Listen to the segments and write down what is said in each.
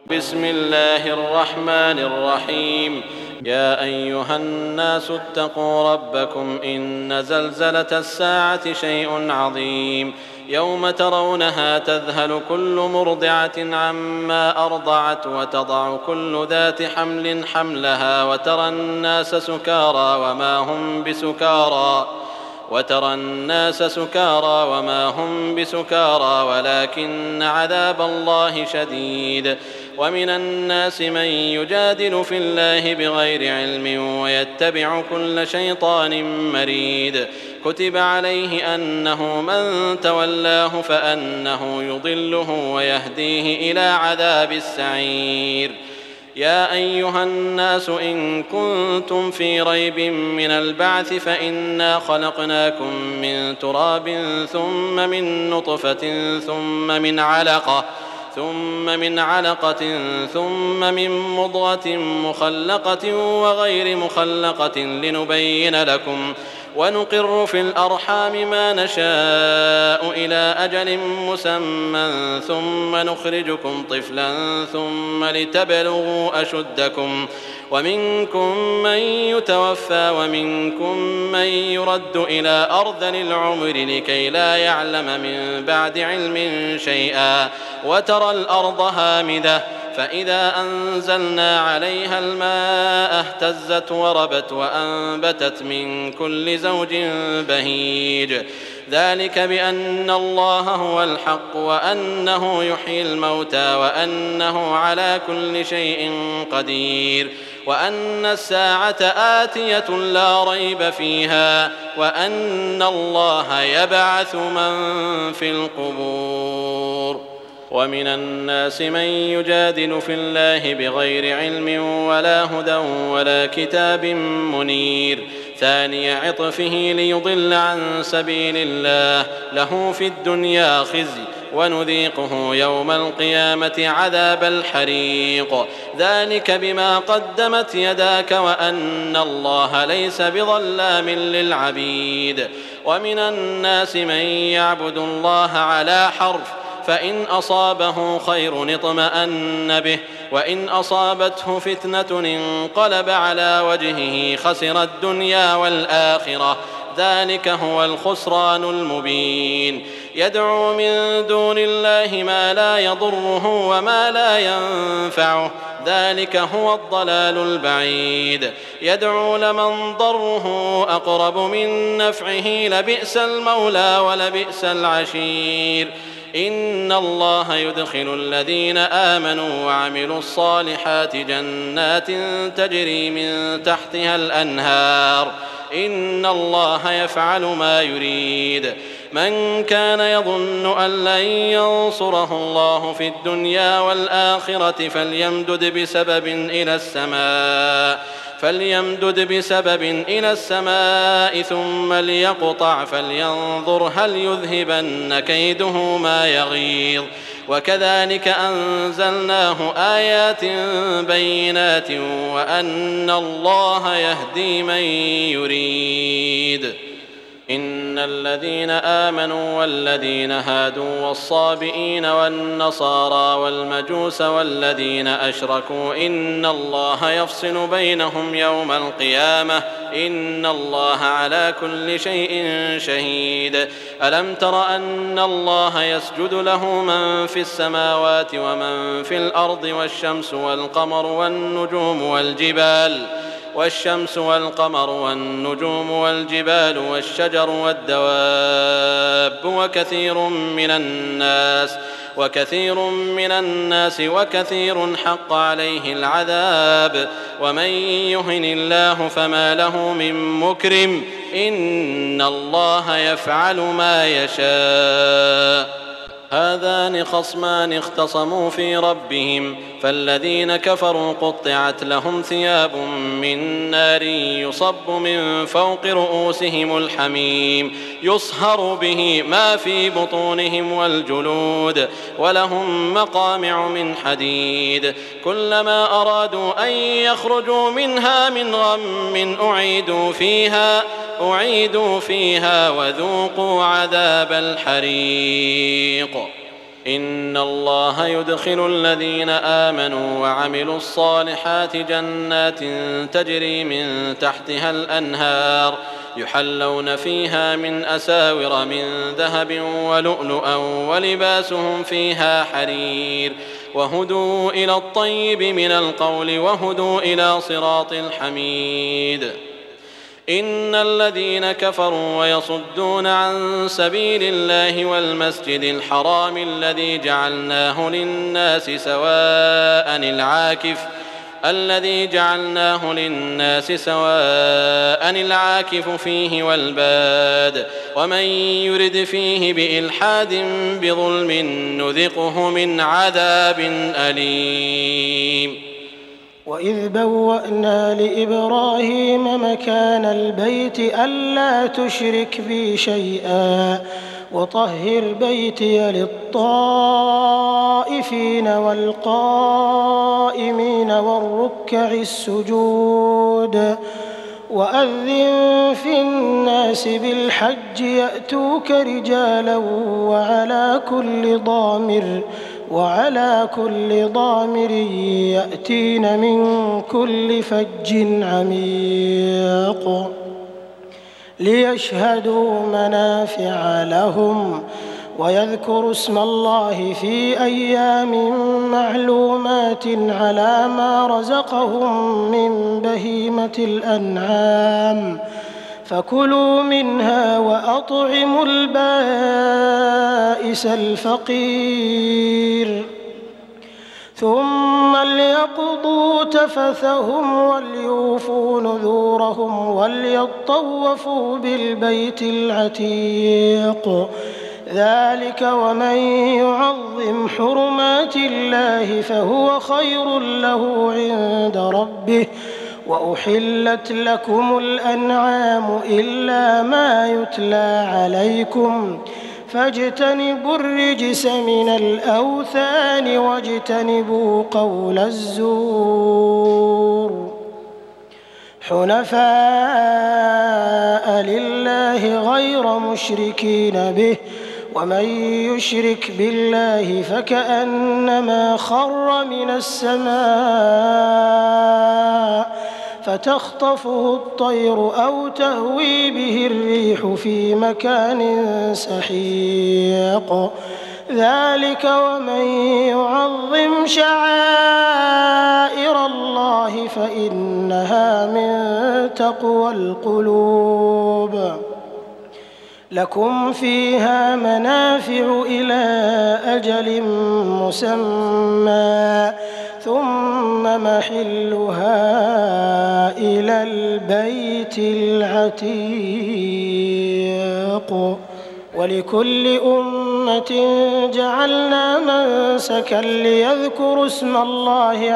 بسم الله الرحمن الرحيم. يا أيها الناس اتقوا ربكم إن زلزلة الساعة شيء عظيم يوم ترونها تذهل كل مرضعة عما أرضعت وتضع كل ذات حمل حملها وترى الناس سكارى وما هم بسكارى ولكن عذاب الله شديد. ومن الناس من يجادل في الله بغير علم ويتبع كل شيطان مريد. كتب عليه أنه من تولاه فأنه يضله ويهديه إلى عذاب السعير. يا أيها الناس إن كنتم في ريب من البعث فإنا خلقناكم من تراب ثم من نطفة ثم من علقة ثم من مضغة مخلقة وغير مخلقة لنبين لكم ونقر في الأرحام ما نشاء إلى أجل مسمى ثم نخرجكم طفلا ثم لتبلغوا أشدكم ومنكم من يتوفى ومنكم من يرد إلى أرذل العمر لكي لا يعلم من بعد علم شيئا. وترى الأرض هامدة فإذا أنزلنا عليها الماء اهتزت وربت وأنبتت من كل زوج بهيج. ذلك بأن الله هو الحق وأنه يحيي الموتى وأنه على كل شيء قدير وأن الساعة آتية لا ريب فيها وأن الله يبعث من في القبور. ومن الناس من يجادل في الله بغير علم ولا هدى ولا كتاب منير. ثاني عطفه ليضل عن سبيل الله له في الدنيا خزي ونذيقه يوم القيامة عذاب الحريق. ذلك بما قدمت يداك وأن الله ليس بظلام للعبيد. ومن الناس من يعبد الله على حرف فإن أصابه خير اطمأن به وإن أصابته فتنة انقلب على وجهه خسر الدنيا والآخرة. ذلك هو الخسران المبين. يدعو من دون الله ما لا يضره وما لا ينفعه ذلك هو الضلال البعيد. يدعو لمن ضره أقرب من نفعه لبئس المولى ولبئس العشير. إن الله يدخل الذين آمنوا وعملوا الصالحات جنات تجري من تحتها الأنهار إن الله يفعل ما يريد. من كان يظن أن لن ينصره الله في الدنيا والآخرة فليمدد بسبب إلى السماء ثم ليقطع فلينظر هل يذهبن كيده ما يغيظ. وكذلك أنزلناه آيات بينات وأن الله يهدي من يريد. إن الذين آمنوا والذين هادوا والصابئين والنصارى والمجوس والذين أشركوا إن الله يفصل بينهم يوم القيامة إن الله على كل شيء شهيد. ألم تر أن الله يسجد له من في السماوات ومن في الأرض والشمس والجبال والشجر والدواب وكثير من الناس وكثير حق عليه العذاب. ومن يهن الله فما له من مكرم إن الله يفعل ما يشاء. هذان خصمان اختصموا في ربهم فالذين كفروا قطعت لهم ثياب من نار يصب من فوق رؤوسهم الحميم يصهر به ما في بطونهم والجلود ولهم مقامع من حديد. كلما أرادوا أن يخرجوا منها من غم أعيدوا فيها وذوقوا عذاب الحريق. إن الله يدخل الذين آمنوا وعملوا الصالحات جنات تجري من تحتها الأنهار يحلون فيها من أساور من ذهب ولؤلؤا ولباسهم فيها حرير وهدوا إلى الطيب من القول وهدوا إلى صراط الحميد. إن الذين كفروا ويصدون عن سبيل الله والمسجد الحرام الذي جعلناه للناس سواء العاكف فيه والباد ومن يرد فيه بإلحاد بظلم نذقه من عذاب أليم. وإذ بوأنا لإبراهيم مكان البيت ألا تشرك بي شيئا وطهر بيتي للطائفين والقائمين والركع السجود وأذن في الناس بالحج يأتوك رجالا وعلى كل ضامر يأتين من كل فج عميق ليشهدوا منافع لهم ويذكروا اسم الله في أيام معلومات على ما رزقهم من بهيمة الأنعام فكلوا منها وأطعموا البائس الفقير ثم ليقضوا تفثهم وليوفوا نذورهم وليطوفوا بالبيت العتيق ذلك ومن يعظم حرمات الله فهو خير له عند ربه وأحلت لكم الأنعام إلا ما يتلى عليكم فاجتنبوا الرجس من الأوثان واجتنبوا قول الزور حنفاء لله غير مشركين به ومن يشرك بالله فكأنما خر من السماء فتخطفه الطير أو تهوي به الريح في مكان سحيق ذلك ومن يعظم شعائر الله فإنها من تقوى القلوب لكم فيها منافع إلى أجل مسمى ثم محلها إلى البيت العتيق ولكل أمة جعلنا منسكا ليذكروا اسم الله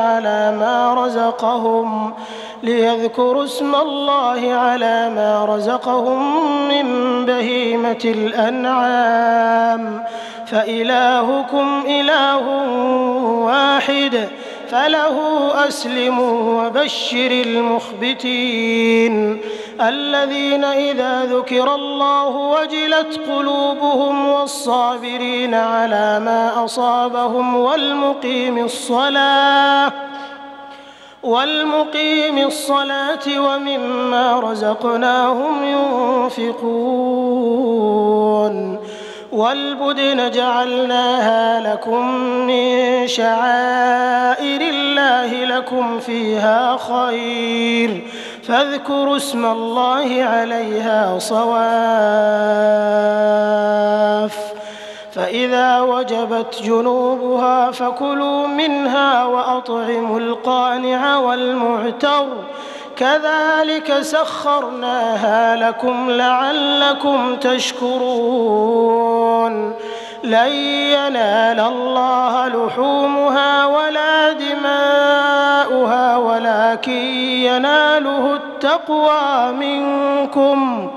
على ما رزقهم من بهيمة الأنعام فإلهكم إله واحد فله أسلموا وبشر المخبتين الذين إذا ذكر الله وجلت قلوبهم والصابرين على ما أصابهم والمقيم الصلاة ومما رزقناهم ينفقون والبدن جعلناها لكم من شعائر الله لكم فيها خير فاذكروا اسم الله عليها صواف فإذا وجبت جنوبها فكلوا منها وأطعموا القانع والمعتر كذلك سخرناها لكم لعلكم تشكرون لن ينال الله لحومها ولا دماؤها ولكن يناله التقوى منكم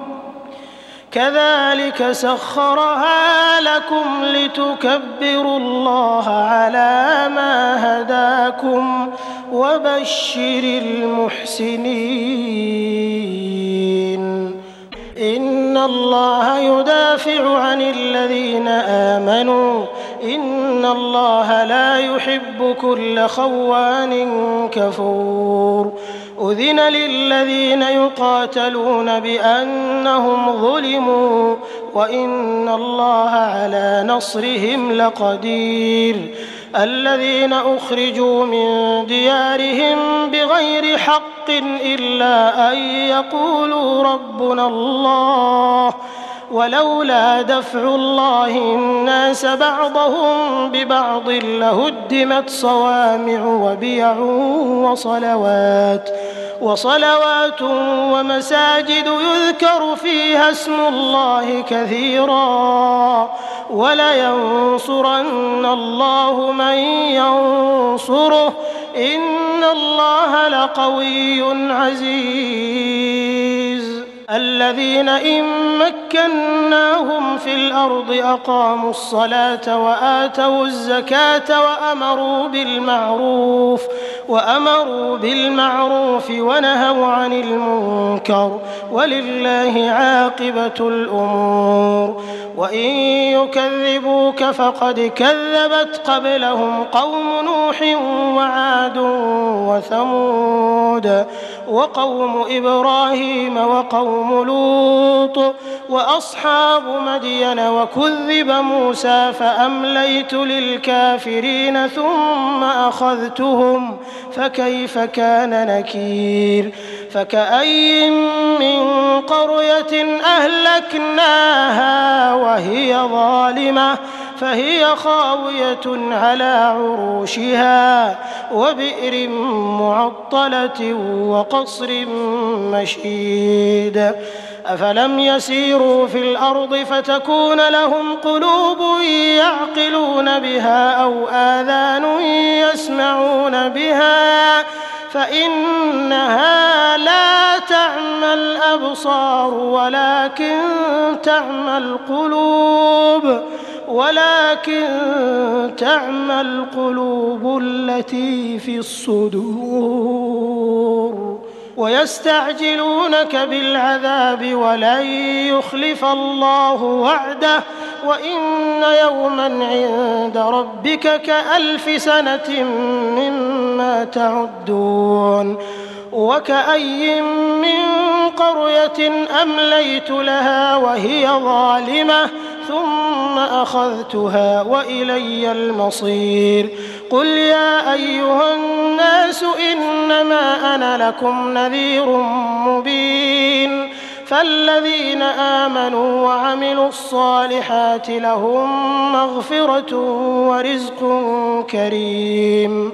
كذلك سخرها لكم لتكبروا الله على ما هداكم وبشر المحسنين إن الله يدافع عن الذين آمنوا إن الله لا يحب كل خوان كفور أذن للذين يقاتلون بأنهم ظلموا وإن الله على نصرهم لقدير الذين أخرجوا من ديارهم بغير حق إلا أن يقولوا ربنا الله ولولا دفع الله الناس بعضهم ببعض لهدمت صوامع وبيع وصلوات ومساجد يذكر فيها اسم الله كثيرا ولينصرن الله من ينصره إن الله لقوي عزيز الذين إن مكناهم في الأرض أقاموا الصلاة وآتوا الزكاة وأمروا بالمعروف ونهوا عن المنكر ولله عاقبة الأمور وإن يكذبوك فقد كذبت قبلهم قوم نوح وعاد وثمود وقوم إبراهيم وقوم لوط وأصحاب مدين وكذب موسى فأمليت للكافرين ثم أخذتهم فكيف كان نكير فكأي من قرية أهلكناها وهي ظالمة فهي خاوية على عروشها وبئر معطلة وقصر مشيد أفلم يسيروا في الأرض فتكون لهم قلوب يعقلون بها أو آذان يسمعون بها فإنها لا تعمى الأبصار ولكن تعمى القلوب التي في الصدور ويستعجلونك بالعذاب ولن يخلف الله وعده وإن يوما عند ربك كألف سنة مما تعدون وكأي من قرية أمليت لها وهي ظالمة ثم أخذتها وإلي المصير قل يا أيها الناس إنما أنا لكم نذير مبين فالذين آمنوا وعملوا الصالحات لهم مغفرة ورزق كريم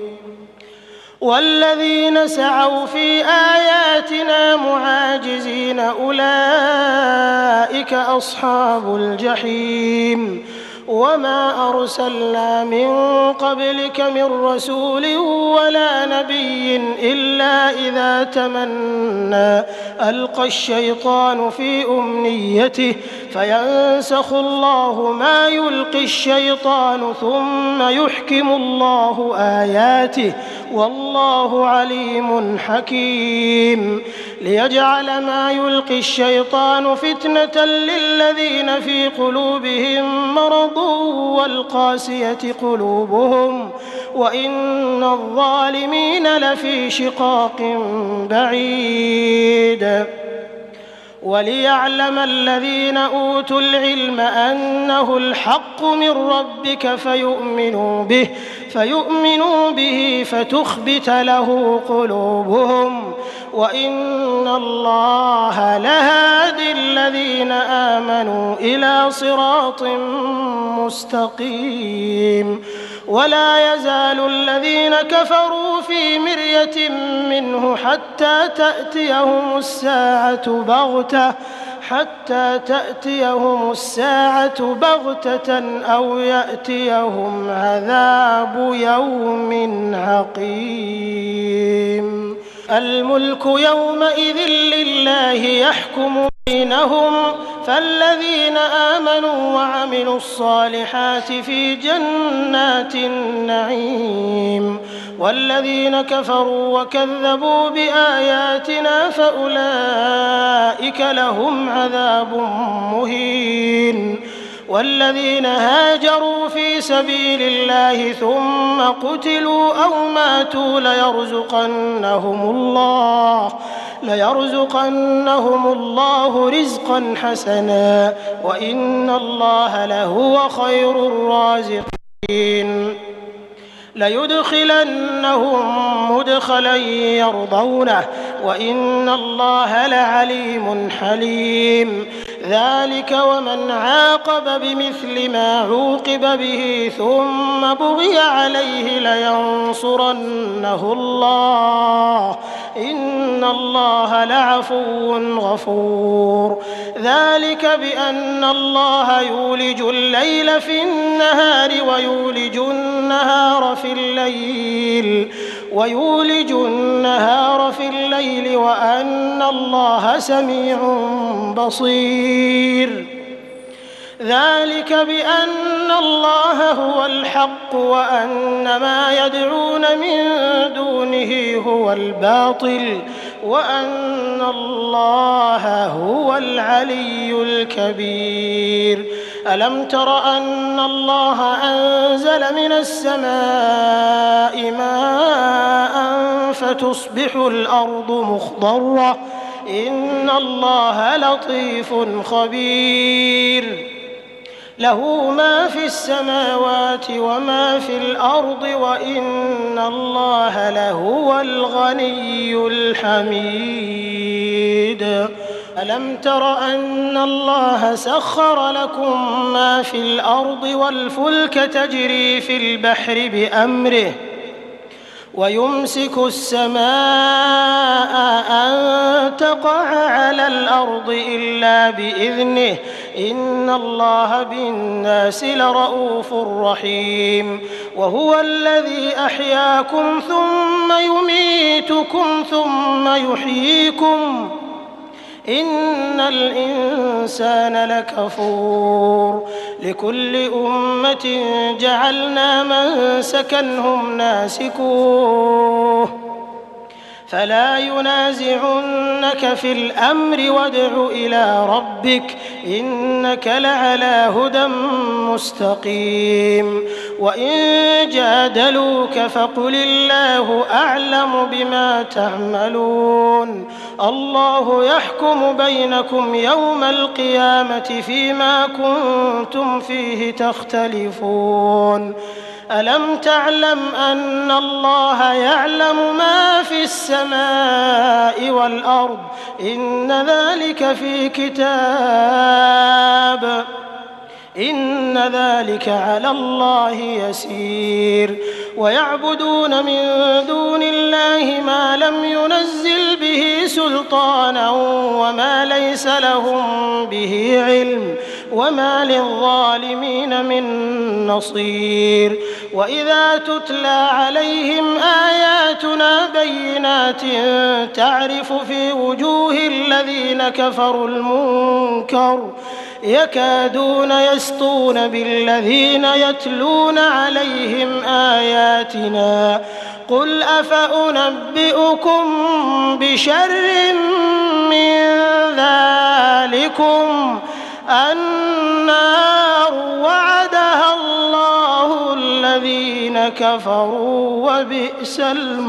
والذين سعوا في آياتنا معاجزين أولئك أصحاب الجحيم وما أرسلنا من قبلك من رسول ولا نبي إلا إذا تمنى ألقى الشيطان في أمنيته فينسخ الله ما يلقي الشيطان ثم يحكم الله آياته والله عليم حكيم ليجعل ما يلقي الشيطان فتنة للذين في قلوبهم مرض والقاسية قلوبهم وإن الظالمين لفي شقاق بعيد وليعلم الذين أوتوا العلم أنه الحق من ربك فيؤمنوا به فتخبت له قلوبهم وإن الله لهادي الذين آمنوا إلى صراط مستقيم ولا يزال الذين كفروا في مرية منه حتى تأتيهم الساعة بغتة أو يأتيهم عذاب يوم عقيم الملك يومئذ لله يحكم بينهم فالذين آمنوا وعملوا الصالحات في جنات النعيم والذين كفروا وكذبوا بآياتنا فأولئك لهم عذاب مهين والذين هاجروا في سبيل الله ثم قتلوا أو ماتوا ليرزقنهم الله رزقا حسنا وإن الله لهو خير الرازقين ليدخلنهم مدخلا يرضونه وإن الله لعليم حليم ذلك ومن عاقب بمثل ما عوقب به ثم بغي عليه لينصرنه الله إن الله لعفو غفور ذلك بأن الله يولج الليل في النهار ويولج النهار في الليل وأن الله سميع بصير ذلك بأن الله هو الحق وأن ما يدعون من دونه هو الباطل وأن الله هو العلي الكبير ألم تر أن الله أنزل من السماء ماء فتصبح الأرض مخضرة إن الله لطيف خبير له ما في السماوات وما في الأرض وإن الله لهو الغني الحميد ألم تر أن الله سخر لكم ما في الأرض والفلك تجري في البحر بأمره ويمسك السماء أن تقع على الأرض إلا بإذنه إن الله بالناس لرؤوف رحيم وهو الذي أحياكم ثم يميتكم ثم يحييكم إن الإنسان لكفور لكل أمة جعلنا منسكا هم ناسكوه فلا ينازعنك في الأمر وادع إلى ربك إنك لعلى هدى مستقيم وإن جادلوك فقل الله أعلم بما تعملون الله يحكم بينكم يوم القيامة فيما كنتم فيه تختلفون ألم تعلم أن الله يعلم ما في السماء والأرض إن ذلك في كتاب إن ذلك على الله يسير ويعبدون من دون الله ما لم ينزل به سلطانا وما ليس لهم به علم وما للظالمين من نصير وإذا تتلى عليهم آياتنا بينات تعرف في وجوه الذين كفروا المنكر يكادون يسطون بالذين يتلون عليهم آياتنا قل أفأنبئكم بشر من ذلكم النار وعدها الله الذين كفروا وبئس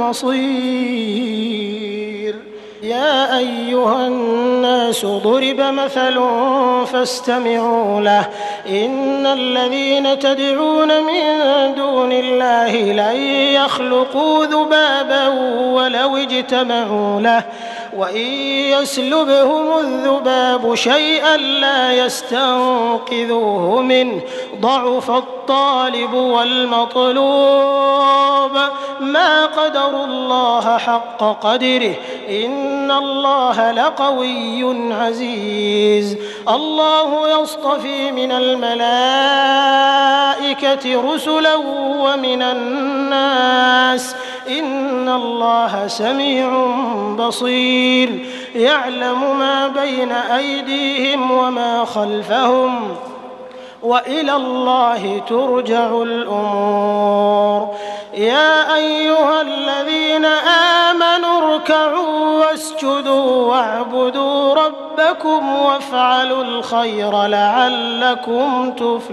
المصير يا أيها الناس ضرب مثل فاستمعوا له إن الذين تدعون من دون الله لن يخلقوا ذبابا ولو اجتمعوا له وإن يسلبهم الذباب شيئا لا يستنقذوه منه ضعف الطالب والمطلوب ما قدروا الله حق قدره إن الله لقوي عزيز الله يصطفي من الملائكة رسلا ومن الناس إن الله سميع بصير يعلم ما بين أيديهم وما خلفهم وإلى الله ترجع الأمور يا أيها الذين آمنوا اركعوا واسجدوا واعبدوا ربكم وافعلوا الخير لعلكم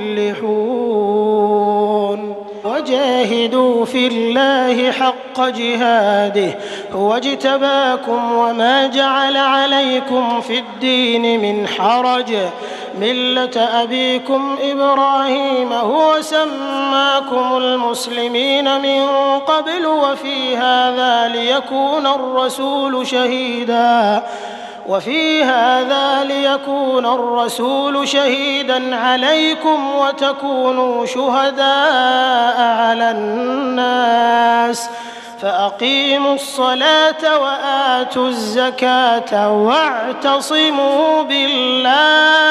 تفلحون وجاهدوا في الله حق جهاده هو اجتباكم وما جعل عليكم في الدين من حرج ملة أبيكم إبراهيم هو سماكم المسلمين من قبل وفي هذا ليكون الرسول شهيدا عليكم وتكونوا شهداء على الناس فأقيموا الصلاة وآتوا الزكاة واعتصموا بالله